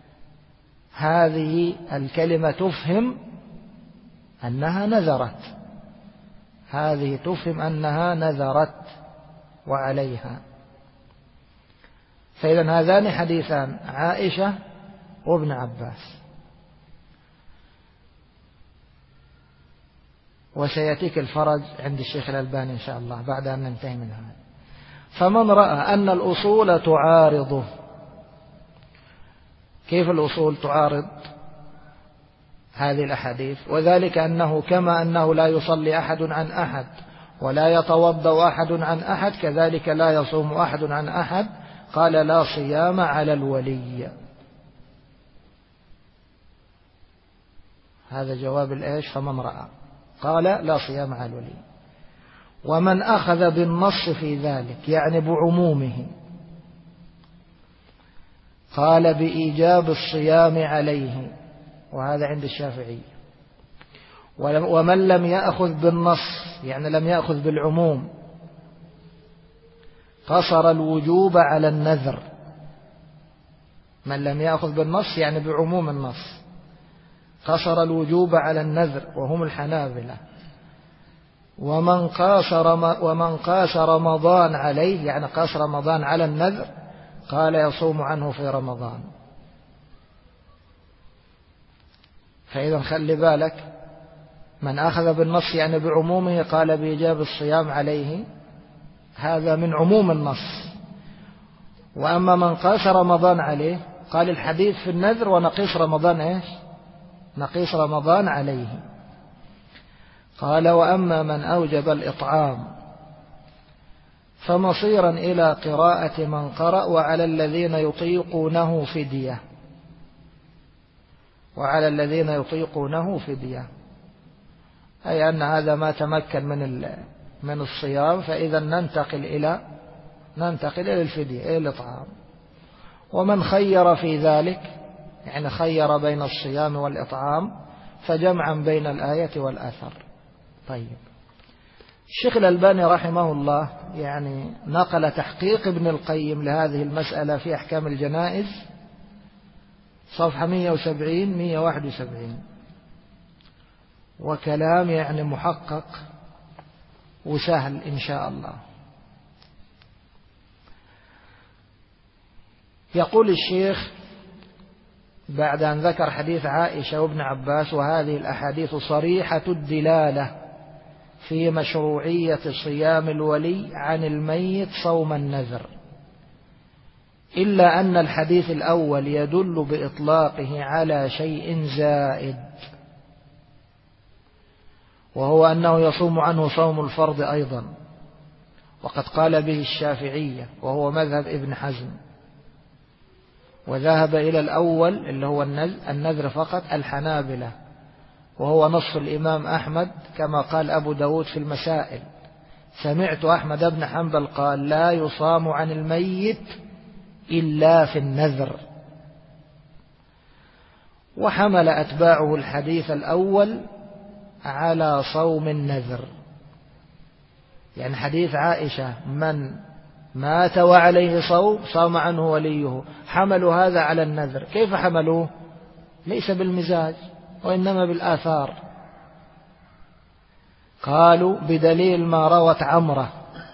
هذه الكلمة تفهم أنها نذرت، هذه تفهم أنها نذرت وعليها. فإذا هذان حديثان، عائشة وابن عباس. وسيأتيك الفرج عند الشيخ الألباني إن شاء الله بعد أن ننتهي من هذا. فمن رأى أن الأصول تعارضه، كيف الأصول تعارض هذه الأحاديث؟ وذلك أنه كما أنه لا يصلي أحد عن أحد ولا يتوضأ أحد عن أحد، كذلك لا يصوم أحد عن أحد. قال لا صيام على الولي. هذا جواب الإيش؟ فمن رأى. قال لا صيام على الولي. ومن أخذ بالنص في ذلك يعني بعمومه، قال بإيجاب الصيام عليه، وهذا عند الشافعي. ومن لم يأخذ بالنص يعني لم يأخذ بالعموم، قصر الوجوب على النذر. من لم يأخذ بالنص يعني بعموم النص، قصر الوجوب على النذر وهم الحنابلة. ومن قاس رمضان عليه يعني قاس رمضان على النذر، قال يصوم عنه في رمضان. فإذا خلي بالك، من أخذ بالنص يعني بعمومه قال بإيجاب الصيام عليه، هذا من عموم النص. وأما من قاس رمضان عليه قال الحديث في النذر ونقيس رمضان إيش؟ نقيس رمضان عليه. قال وأما من أوجب الإطعام فمصيرا إلى قراءة من قرأ وعلى الذين يطيقونه فدية. وعلى الذين يطيقونه فدية، أي أن هذا ما تمكن من الصيام، فإذا ننتقل إلى الفدية، إلى الإطعام. ومن خير في ذلك يعني خير بين الصيام والإطعام، فجمعا بين الآية والأثر. طيب، الشيخ الألباني رحمه الله يعني نقل تحقيق ابن القيم لهذه المسألة في أحكام الجنائز، صفحة 170-171، وكلام يعني محقق وسهل إن شاء الله. يقول الشيخ بعد أن ذكر حديث عائشة وابن عباس: وهذه الأحاديث صريحة الدلالة في مشروعية صيام الولي عن الميت صوم النذر، إلا أن الحديث الأول يدل بإطلاقه على شيء زائد، وهو أنه يصوم عنه صوم الفرض أيضا، وقد قال به الشافعية وهو مذهب ابن حزم، وذهب إلى الأول اللي هو النذر فقط الحنابلة، وهو نص الإمام أحمد كما قال أبو داود في المسائل: سمعت أحمد بن حنبل قال: لا يصام عن الميت إلا في النذر. وحمل أتباعه الحديث الأول على صوم النذر، يعني حديث عائشة من مات وعليه صوم صام عنه وليه، حملوا هذا على النذر. كيف حملوه؟ ليس بالمزاج وإنما بالآثار. قالوا بدليل ما روت عمرة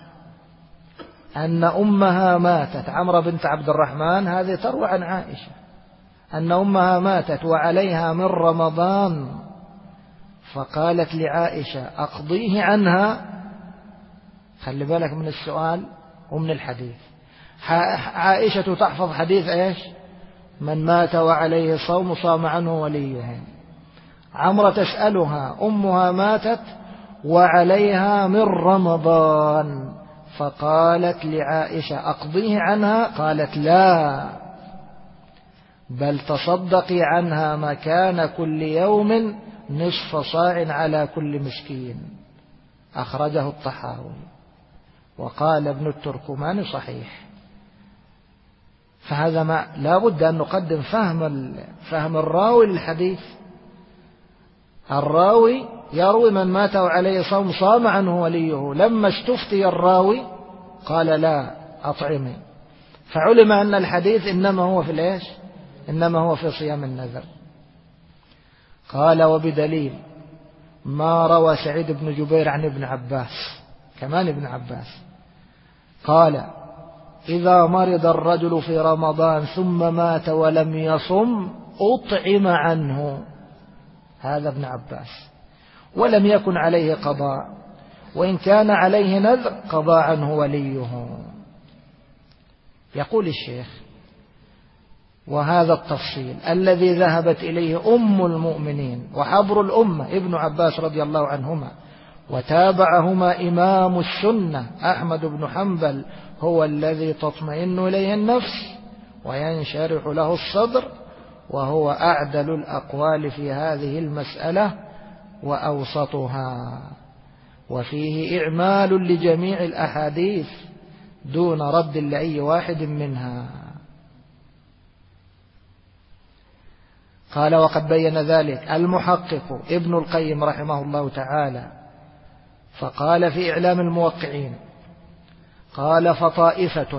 أن أمها ماتت، عمرة بنت عبد الرحمن هذه تروى عن عائشة أن أمها ماتت وعليها من رمضان، فقالت لعائشة: أقضيه عنها. خلي بالك من السؤال ومن الحديث. عائشة تحفظ حديث إيش؟ من مات وعليه صوم صام عنه وليه. عمرة تسألها: أمها ماتت وعليها من رمضان، فقالت لعائشة: أقضيه عنها. قالت: لا، بل تصدقي عنها مكان كل يوم نصف صاع على كل مسكين. أخرجه الطحاوي. وقال ابن التركمان: صحيح. فهذا ما لا بد أن نقدم فهم الراوي للحديث. الراوي يروي من مات عليه صوم صام عنه وليه، لما استفتي الراوي قال لا أطعمي، فعلم أن الحديث إنما هو في الإيش؟ إنما هو في صيام النذر. قال وبدليل ما روى سعيد بن جبير عن ابن عباس، كمان ابن عباس قال إذا مرض الرجل في رمضان ثم مات ولم يصم أطعم عنه، هذا ابن عباس، ولم يكن عليه قضاء، وإن كان عليه نذر قضى عنه وليه. يقول الشيخ وهذا التفصيل الذي ذهبت إليه أم المؤمنين وحبر الأمة ابن عباس رضي الله عنهما، وتابعهما إمام السنة أحمد بن حنبل، هو الذي تطمئن إليه النفس وينشرح له الصدر، وهو أعدل الأقوال في هذه المسألة وأوسطها، وفيه إعمال لجميع الأحاديث دون رد لأي واحد منها. قال وقد بين ذلك المحقق ابن القيم رحمه الله تعالى، فقال في إعلام الموقعين قال فطائفة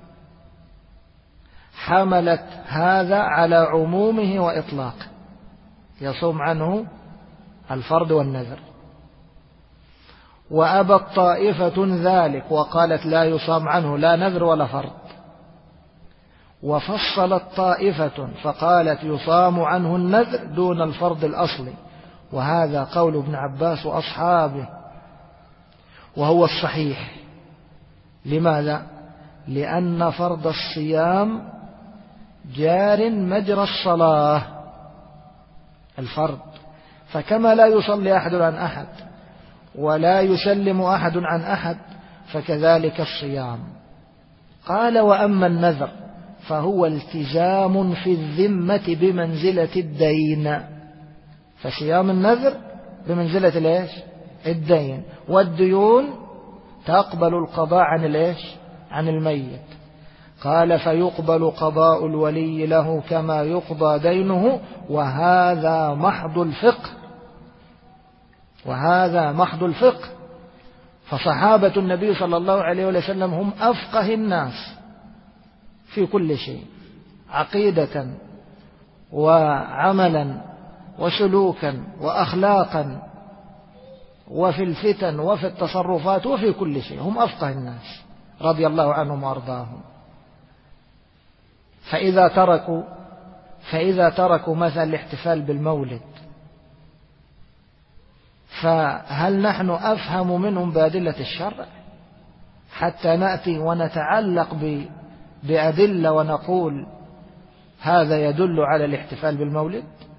حملت هذا على عمومه وإطلاقه، يصوم عنه الفرد والنذر، وأبت طائفة ذلك وقالت لا يصام عنه لا نذر ولا فرد، وفصلت طائفة فقالت يصام عنه النذر دون الفرض الأصلي، وهذا قول ابن عباس وأصحابه وهو الصحيح. لماذا؟ لأن فرض الصيام جار مجرى الصلاة، الفرض، فكما لا يصلي أحد عن أحد ولا يسلم أحد عن أحد فكذلك الصيام. قال وأما النذر فهو التزام في الذمة بمنزلة الدين، فصيام النذر بمنزلة الإيش؟ الدين، والديون تقبل القضاء عن الإيش؟ عن الميت. قال فيقبل قضاء الولي له كما يقضى دينه، وهذا محض الفقه، وهذا محض الفقه. فصحابة النبي صلى الله عليه وسلم هم أفقه الناس في كل شيء، عقيدة وعملا وسلوكا وأخلاقا وفي الفتن وفي التصرفات وفي كل شيء، هم أفقه الناس رضي الله عنهم وأرضاهم. فإذا تركوا مثلا الاحتفال بالمولد، فهل نحن أفهم منهم بأدلة الشرع حتى نأتي ونتعلق بأدلة ونقول هذا يدل على الاحتفال بالمولد،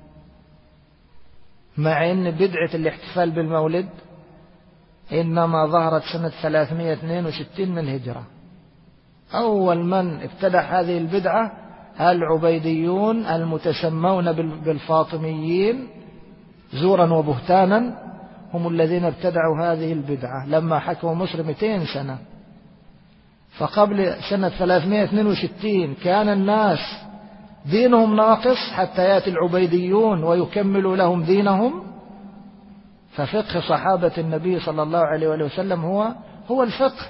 مع أن بدعة الاحتفال بالمولد إنما ظهرت سنة 362 من الهجرة. أول من ابتدع هذه البدعة العبيديون المتسمون بالفاطميين زورا وبهتانا، هم الذين ابتدعوا هذه البدعة لما حكموا مصر 200 سنة. فقبل سنة 362 كان الناس دينهم ناقص حتى يأتي العبيديون ويكملوا لهم دينهم. ففقه صحابة النبي صلى الله عليه وسلم هو الفقه،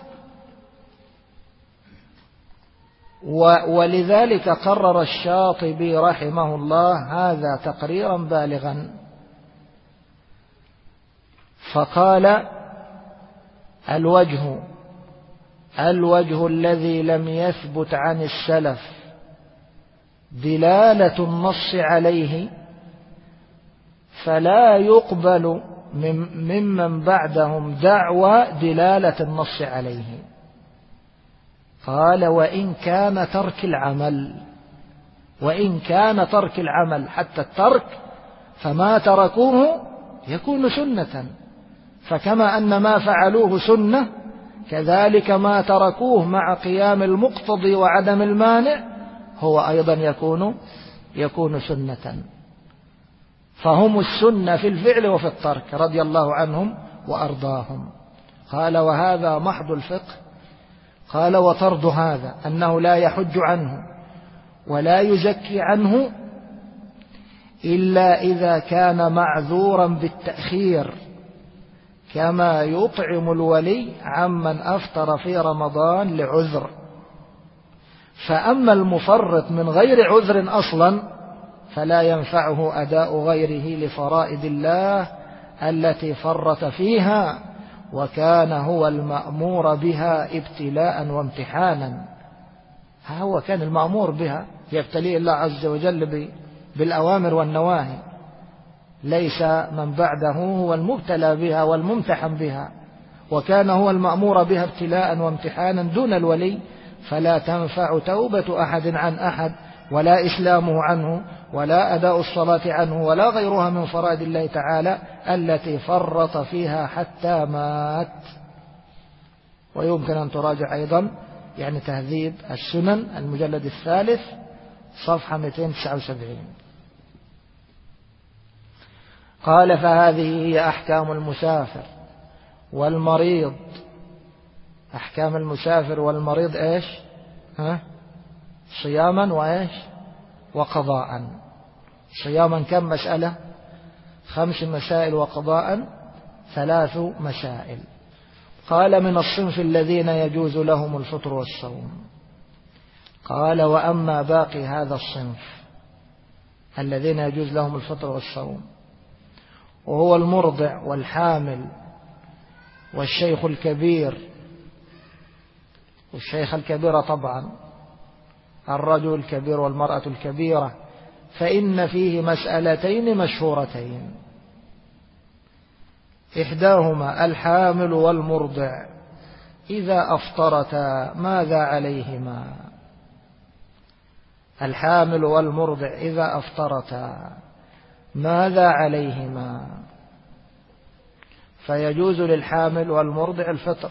ولذلك قرر الشاطبي رحمه الله هذا تقريرا بالغا، فقال الوجه الذي لم يثبت عن السلف دلالة النص عليه فلا يقبل ممن بعدهم دعوى دلالة النص عليه. قال وإن كان ترك العمل حتى الترك فما تركوه يكون سنة، فكما أن ما فعلوه سنة كذلك ما تركوه مع قيام المقتضي وعدم المانع هو أيضا يكون سنة. فهم السنة في الفعل وفي الترك رضي الله عنهم وأرضاهم. قال وهذا محض الفقه. قال وطرد هذا أنه لا يحج عنه ولا يزكي عنه إلا إذا كان معذورا بالتأخير، كما يطعم الولي عمن أفطر في رمضان لعذر. فأما المفرط من غير عذر أصلا فلا ينفعه أداء غيره لفرائض الله التي فرط فيها، وكان هو المأمور بها ابتلاء وامتحانا. هو كان المأمور بها، يبتليه الله عز وجل بالأوامر والنواهي، ليس من بعده هو المبتلى بها والممتحن بها، وكان هو المأمور بها ابتلاء وامتحانا دون الولي، فلا تنفع توبة أحد عن أحد، ولا إسلامه عنه، ولا أداء الصلاة عنه، ولا غيرها من فرائض الله تعالى التي فرط فيها حتى مات. ويمكن أن تراجع أيضا يعني تهذيب السنن المجلد الثالث صفحة 279. قال فهذه هي أحكام المسافر والمريض. أحكام المسافر والمريض إيش؟ صياما وإيش؟ وقضاء. صياما كم مسألة؟ 5 مسائل، وقضاء 3 مسائل. قال من الصنف الذين يجوز لهم الفطر والصوم. قال وأما باقي هذا الصنف الذين يجوز لهم الفطر والصوم، وهو المرضع والحامل والشيخ الكبير، والشيخ الكبيرة طبعا الرجل الكبير والمرأة الكبيرة، فإن فيه مسألتين مشهورتين، إحداهما الحامل والمرضع إذا أفطرتا ماذا عليهما؟ الحامل والمرضع إذا أفطرتا ماذا عليهما؟ فيجوز للحامل والمرضع الفطر،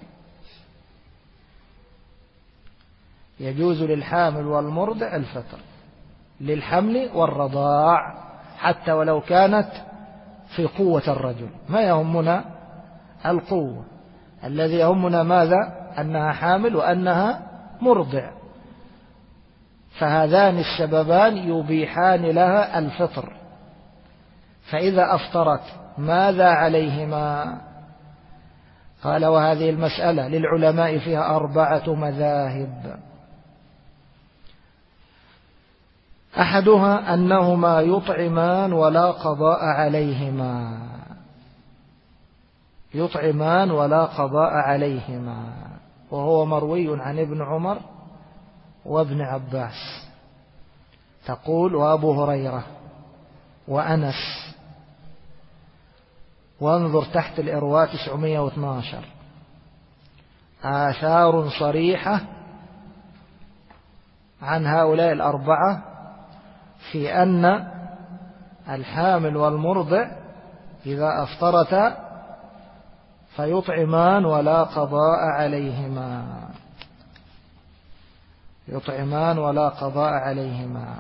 يجوز للحامل والمرضع الفطر للحمل والرضاع، حتى ولو كانت في قوة الرجل. ما يهمنا القوة، الذي يهمنا ماذا؟ أنها حامل وأنها مرضع، فهذان السببان يبيحان لها الفطر. فإذا أفطرت ماذا عليهما؟ قال وهذه المسألة للعلماء فيها 4 مذاهب. أحدها أنهما يطعمان ولا قضاء عليهما، يطعمان ولا قضاء عليهما، وهو مروي عن ابن عمر وابن عباس، تقول وأبو هريرة وأنس. وانظر تحت الإرواء 912 آثار صريحة عن هؤلاء 4 في أن الحامل والمرضع إذا أفطرتا فيطعمان ولا قضاء عليهما، يطعمان ولا قضاء عليهما.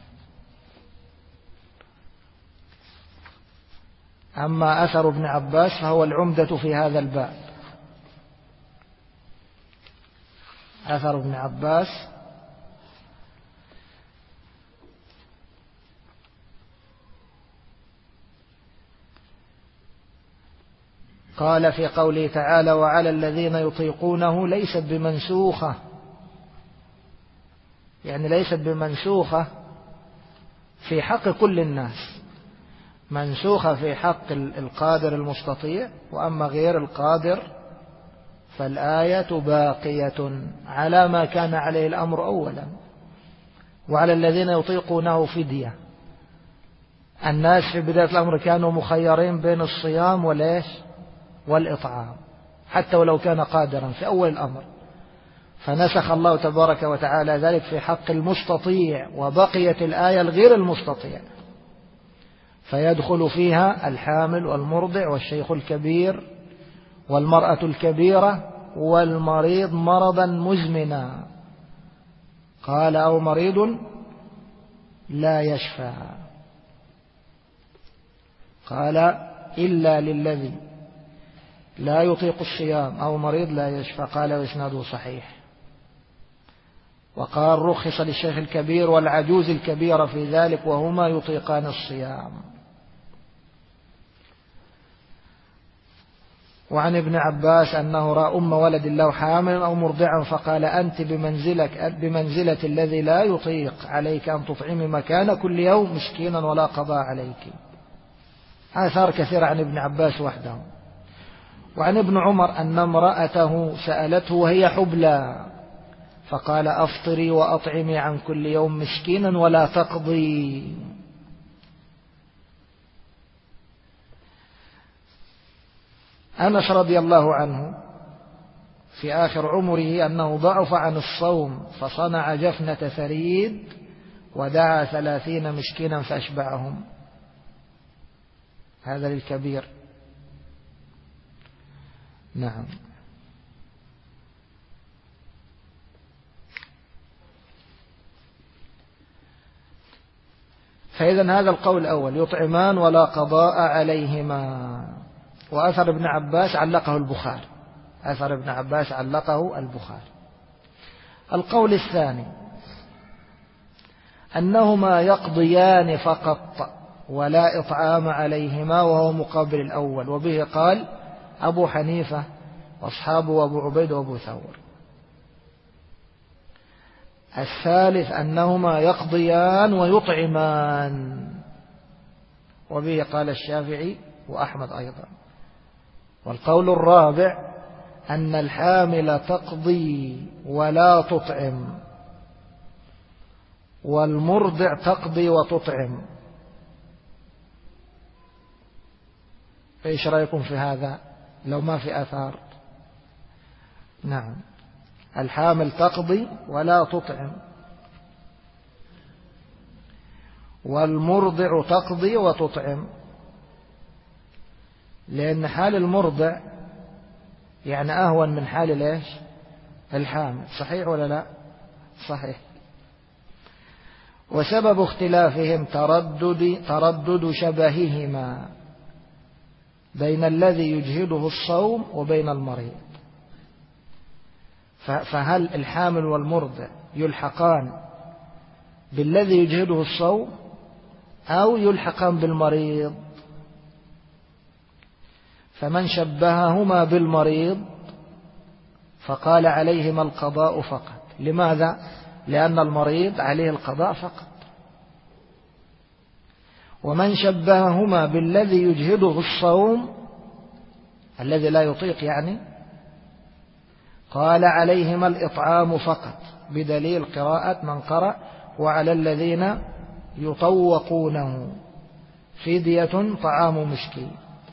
أما أثر ابن عباس فهو العمدة في هذا الباب. أثر ابن عباس قال في قوله تعالى وعلى الذين يطيقونه ليست بمنسوخة، يعني ليست بمنسوخة في حق كل الناس، منسوخة في حق القادر المستطيع، وأما غير القادر فالآية باقية على ما كان عليه الأمر أولا. وعلى الذين يطيقونه فدية. الناس في بداية الأمر كانوا مخيرين بين الصيام والإطعام حتى ولو كان قادرا في أول الأمر، فنسخ الله تبارك وتعالى ذلك في حق المستطيع، وبقيت الآية الغير المستطيع، فيدخل فيها الحامل والمرضع والشيخ الكبير والمرأة الكبيرة والمريض مرضا مزمنا. قال أو مريض لا يشفى. قال إلا للذي لا يطيق الصيام أو مريض لا يشفى. قال وإسناده صحيح. وقال رخص للشيخ الكبير والعجوز الكبيرة في ذلك وهما يطيقان الصيام. وعن ابن عباس أنه رأى أم ولد له حاملا أو مرضعا فقال أنت بمنزلة الذي لا يطيق، عليك أن تطعمي مكان كل يوم مسكينا ولا قضاء عليك. آثار كثيرة عن ابن عباس وحده. وعن ابن عمر أن امرأته سألته وهي حبلى فقال أفطري وأطعمي عن كل يوم مسكينا ولا تقضي. أنس رضي الله عنه في آخر عمره أنه ضعف عن الصوم فصنع جفنة ثريد ودعا 30 مسكينا فأشبعهم. هذا للكبير. نعم. فإذا هذا القول الأول يطعمان ولا قضاء عليهما. وأثر ابن عباس علقه البخاري. أثر ابن عباس علقه البخاري. القول الثاني أنهما يقضيان فقط ولا إطعام عليهما وهو مقابل الأول، وبه قال أبو حنيفة وأصحابه وأبو عبيد وأبو ثور. الثالث أنهما يقضيان ويطعمان، وبه قال الشافعي وأحمد أيضا. والقول الرابع أن الحامل تقضي ولا تطعم والمرضع تقضي وتطعم. إيش رأيكم في هذا لو ما في آثار؟ نعم، الحامل تقضي ولا تطعم والمرضع تقضي وتطعم، لأن حال المرضع يعني أهون من حال ليش الحامل. صحيح ولا لا؟ صحيح. وسبب اختلافهم تردد شبههما بين الذي يجهده الصوم وبين المريض. فهل الحامل والمرضع يلحقان بالذي يجهده الصوم أو يلحقان بالمريض؟ فمن شبههما بالمريض فقال عليهما القضاء فقط. لماذا؟ لأن المريض عليه القضاء فقط. ومن شبههما بالذي يجهده الصوم الذي لا يطيق يعني قال عليهما الإطعام فقط، بدليل قراءة من قرأ وعلى الذين يطوقونه فدية طعام مسكين.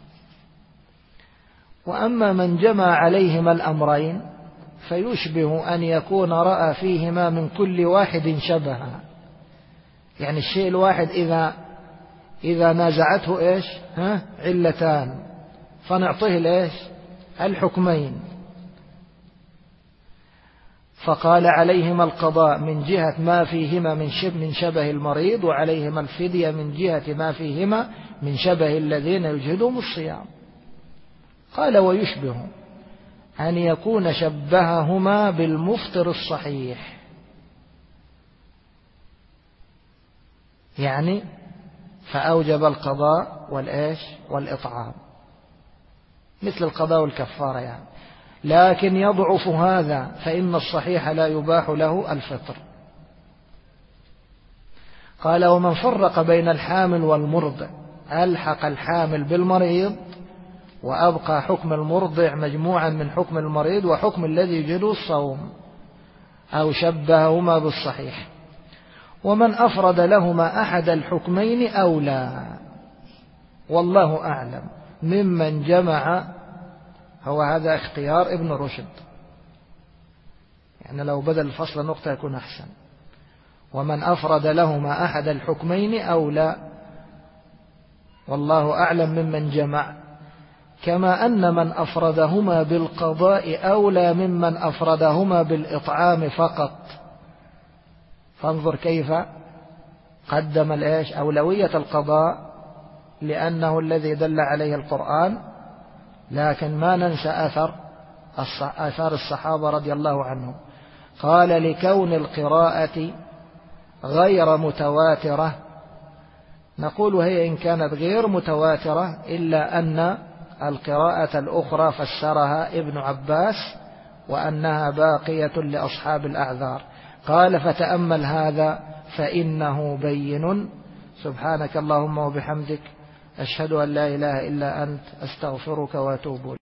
وأما من جمع عليهما الأمرين فيشبه أن يكون رأى فيهما من كل واحد شبها. يعني الشيء الواحد إذا نازعته إيش علتان فنعطيه إيش الحكمين. فقال عليهما القضاء من جهة ما فيهما من شبه المريض، وعليهما الفدية من جهة ما فيهما من شبه الذين يجهدهم الصيام. قال ويشبه أن يكون شبههما بالمفطر الصحيح، يعني فأوجب القضاء والإيش والإطعام مثل القضاء والكفارة يعني، لكن يضعف هذا فإن الصحيح لا يباح له الفطر. قال ومن فرق بين الحامل والمرضع ألحق الحامل بالمريض وأبقى حكم المرضع مجموعا من حكم المريض وحكم الذي يجهده الصوم، أو شبههما بالصحيح. ومن أفرد لهما أحد الحكمين أولى والله أعلم ممن جمع. هو هذا اختيار ابن رشد، يعني لو بدل الفصل نقطة يكون أحسن. ومن أفرد لهما أحد الحكمين أولى والله أعلم ممن جمع، كما أن من أفردهما بالقضاء أولى ممن أفردهما بالإطعام فقط. فانظر كيف قدم الإيش أولوية القضاء لأنه الذي دل عليه القرآن، لكن ما ننسى آثار الصحابة رضي الله عنهم. قال لكون القراءة غير متواترة. نقول هي إن كانت غير متواترة إلا أن القراءة الأخرى فسرها ابن عباس وأنها باقية لأصحاب الأعذار. قال فتأمل هذا فإنه بين. سبحانك اللهم وبحمدك أشهد أن لا إله إلا أنت أستغفرك وأتوب إليك.